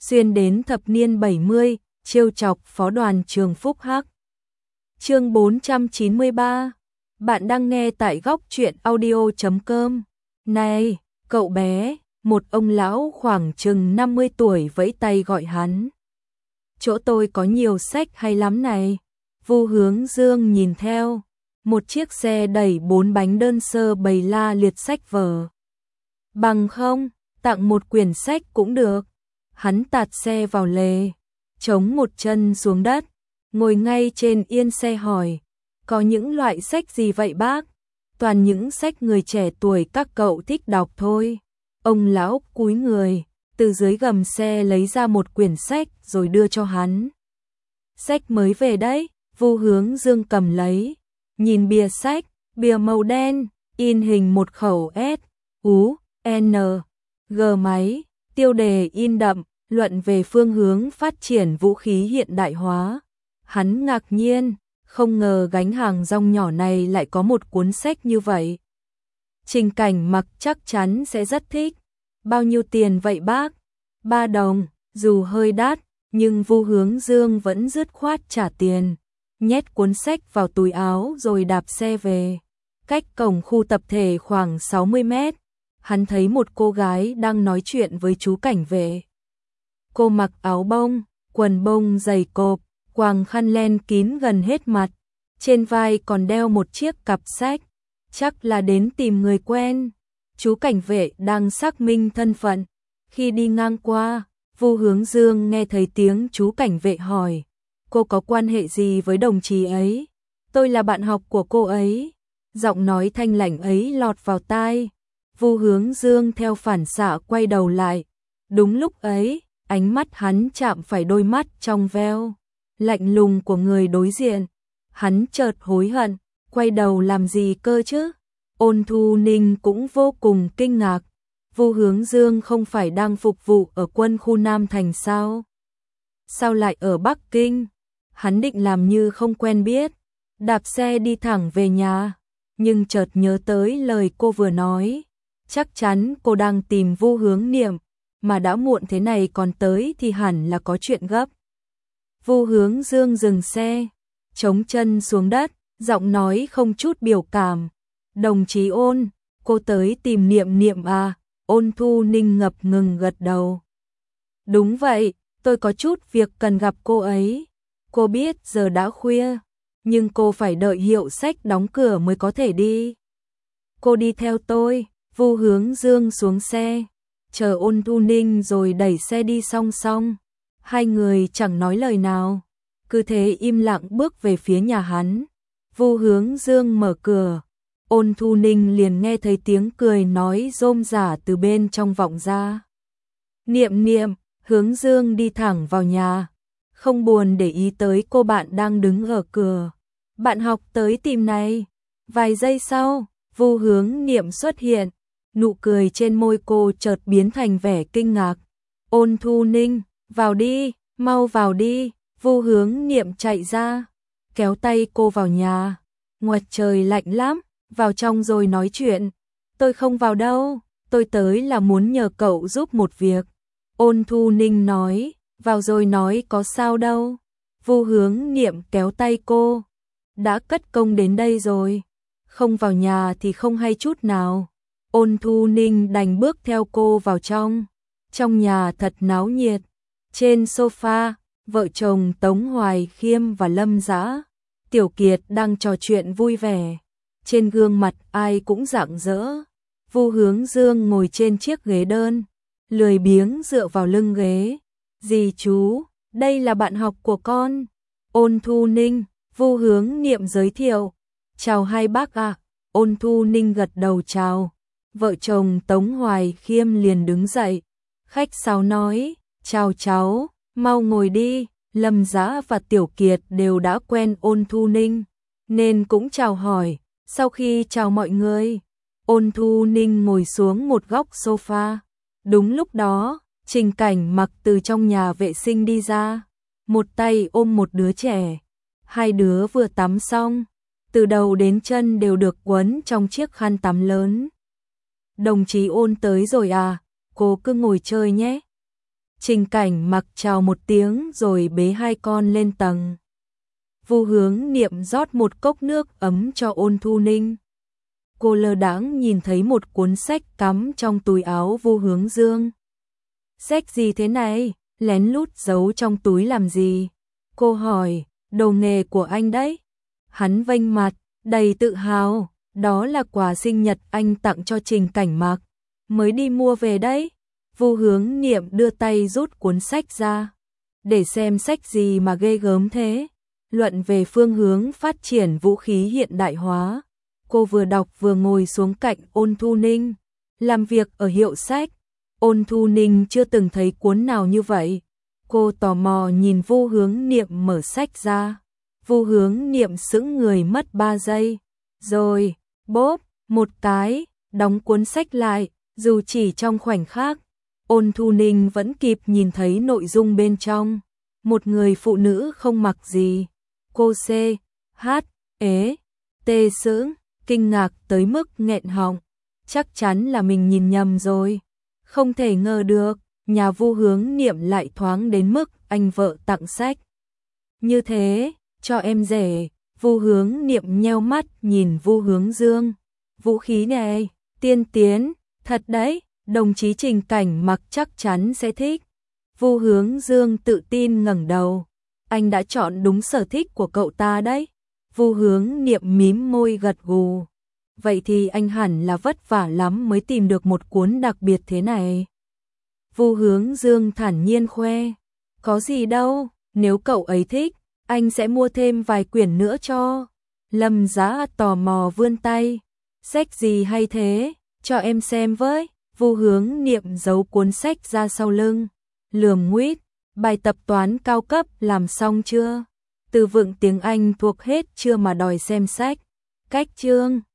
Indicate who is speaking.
Speaker 1: xuyên đến thập niên 70, trêu chọc phó đoàn trường Phúc Hắc. Chương 493. Bạn đang nghe tại góc truyện audio.com. Này, cậu bé, một ông lão khoảng chừng 50 tuổi vẫy tay gọi hắn. Chỗ tôi có nhiều sách hay lắm này. Vu Hướng Dương nhìn theo. Một chiếc xe đẩy 4 bánh đơn sơ bày la liệt sách vở. Bằng không, tặng một quyển sách cũng được. Hắn tạt xe vào lề, chống một chân xuống đất, ngồi ngay trên yên xe hỏi, có những loại sách gì vậy bác? Toàn những sách người trẻ tuổi các cậu thích đọc thôi. Ông lão cúi người, từ dưới gầm xe lấy ra một quyển sách rồi đưa cho hắn. Sách mới về đấy, Vu Hướng Dương cầm lấy, nhìn bìa sách, bìa màu đen, in hình một khẩu S, U, N, G máy, tiêu đề in đậm, luận về phương hướng phát triển vũ khí hiện đại hóa. Hắn ngạc nhiên, không ngờ gánh hàng rong nhỏ này lại có một cuốn sách như vậy. Trình Cảnh Mặc chắc chắn sẽ rất thích. Bao nhiêu tiền vậy bác? 3 đồng, dù hơi đắt, nhưng Vu Hướng Dương vẫn dứt khoát trả tiền, nhét cuốn sách vào túi áo rồi đạp xe về. Cách cổng khu tập thể khoảng 60 mét, hắn thấy một cô gái đang nói chuyện với chú cảnh vệ. Cô mặc áo bông, quần bông dày cộp, quàng khăn len kín gần hết mặt, trên vai còn đeo một chiếc cặp sách, chắc là đến tìm người quen. Chú cảnh vệ đang xác minh thân phận. Khi đi ngang qua, Vu Hướng Dương nghe thấy tiếng chú cảnh vệ hỏi, cô có quan hệ gì với đồng chí ấy? Tôi là bạn học của cô ấy. Giọng nói thanh lãnh ấy lọt vào tai. Vu Hướng Dương theo phản xạ quay đầu lại. Đúng lúc ấy, ánh mắt hắn chạm phải đôi mắt trong veo, lạnh lùng của người đối diện. Hắn chợt hối hận, quay đầu làm gì cơ chứ? Ôn Thu Ninh cũng vô cùng kinh ngạc. Vu Hướng Dương không phải đang phục vụ ở quân khu Nam Thành sao? Sao lại ở Bắc Kinh? Hắn định làm như không quen biết, đạp xe đi thẳng về nhà, nhưng chợt nhớ tới lời cô vừa nói. Chắc chắn cô đang tìm Vu Hướng Niệm, mà đã muộn thế này còn tới thì hẳn là có chuyện gấp. Vu Hướng Dương dừng xe, chống chân xuống đất, giọng nói không chút biểu cảm. Đồng chí Ôn, cô tới tìm Niệm Niệm à? Ôn Thu Ninh ngập ngừng gật đầu. Đúng vậy, tôi có chút việc cần gặp cô ấy. Cô biết giờ đã khuya, nhưng cô phải đợi hiệu sách đóng cửa mới có thể đi. Cô đi theo tôi. Vu Hướng Dương xuống xe, chờ Ôn Thu Ninh rồi đẩy xe đi song song. Hai người chẳng nói lời nào, cứ thế im lặng bước về phía nhà hắn. Vu Hướng Dương mở cửa, Ôn Thu Ninh liền nghe thấy tiếng cười nói rôm rả từ bên trong vọng ra. Niệm Niệm. Hướng Dương đi thẳng vào nhà, không buồn để ý tới cô bạn đang đứng ở cửa. Bạn học tới tìm này. Vài giây sau, Vu Hướng Niệm xuất hiện, nụ cười trên môi cô chợt biến thành vẻ kinh ngạc. Ôn Thu Ninh, vào đi, mau vào đi. Vu Hướng Niệm chạy ra, kéo tay cô vào nhà. Ngoài trời lạnh lắm, vào trong rồi nói chuyện. Tôi không vào đâu, tôi tới là muốn nhờ cậu giúp một việc. Ôn Thu Ninh nói, vào rồi nói có sao đâu. Vu Hướng Niệm kéo tay cô, đã cất công đến đây rồi, không vào nhà thì không hay chút nào. Ôn Thu Ninh đành bước theo cô vào trong. Trong nhà thật náo nhiệt. Trên sofa, vợ chồng Tống Hoài Khiêm và Lâm Dã, Tiểu Kiệt đang trò chuyện vui vẻ. Trên gương mặt ai cũng rạng rỡ. Vu Hướng Dương ngồi trên chiếc ghế đơn, lười biếng dựa vào lưng ghế. Dì chú, đây là bạn học của con. Ôn Thu Ninh, Vu Hướng Niệm giới thiệu. Chào hai bác ạ. Ôn Thu Ninh gật đầu chào. Vợ chồng Tống Hoài Khiêm liền đứng dậy, khách sáo nói, chào cháu, mau ngồi đi. Lâm Dã và Tiểu Kiệt đều đã quen Ôn Thu Ninh, nên cũng chào hỏi. Sau khi chào mọi người, Ôn Thu Ninh ngồi xuống một góc sofa. Đúng lúc đó, Trình Cảnh Mặc từ trong nhà vệ sinh đi ra, một tay ôm một đứa trẻ. Hai đứa vừa tắm xong, từ đầu đến chân đều được quấn trong chiếc khăn tắm lớn. Đồng chí Ôn tới rồi à? Cô cứ ngồi chơi nhé. Trình Cảnh Mặc chào một tiếng rồi bế hai con lên tầng. Vu Hướng Niệm rót một cốc nước ấm cho Ôn Thu Ninh. Cô lơ đãng nhìn thấy một cuốn sách cắm trong túi áo Vu Hướng Dương. Sách gì thế này, lén lút giấu trong túi làm gì? Cô hỏi, đồ nghề của anh đấy. Hắn vênh mặt, đầy tự hào, đó là quà sinh nhật anh tặng cho Trình Cảnh Mặc, mới đi mua về đấy. Vu Hướng Niệm đưa tay rút cuốn sách ra. Để xem sách gì mà ghê gớm thế? Luận về phương hướng phát triển vũ khí hiện đại hóa. Cô vừa đọc vừa ngồi xuống cạnh Ôn Thu Ninh. Làm việc ở hiệu sách, Ôn Thu Ninh chưa từng thấy cuốn nào như vậy. Cô tò mò nhìn Vu Hướng Niệm mở sách ra. Vu Hướng Niệm sững người mất 3 giây. Rồi, bốp, một cái, đóng cuốn sách lại, dù chỉ trong khoảnh khắc. Ôn Thu Ninh vẫn kịp nhìn thấy nội dung bên trong. Một người phụ nữ không mặc gì. Cô tê sững, kinh ngạc tới mức nghẹn họng. Chắc chắn là mình nhìn nhầm rồi. Không thể ngờ được, nhà Vu Hướng Niệm lại thoáng đến mức anh vợ tặng sách. Như thế, cho em rể. Vu Hướng Niệm nheo mắt nhìn Vu Hướng Dương. Vũ khí này, tiên tiến, thật đấy, đồng chí Trình Cảnh Mặc chắc chắn sẽ thích. Vu Hướng Dương tự tin ngẩng đầu. Anh đã chọn đúng sở thích của cậu ta đấy. Vu Hướng Niệm mím môi gật gù. Vậy thì anh hẳn là vất vả lắm mới tìm được một cuốn đặc biệt thế này. Vu Hướng Dương thản nhiên khoe. Có gì đâu, nếu cậu ấy thích, anh sẽ mua thêm vài quyển nữa cho. Lâm Giá tò mò vươn tay. Sách gì hay thế, cho em xem với. Vu Hướng Niệm giấu cuốn sách ra sau lưng. Lườm nguýt, bài tập toán cao cấp làm xong chưa? Từ vựng tiếng Anh thuộc hết chưa mà đòi xem sách? Cách chương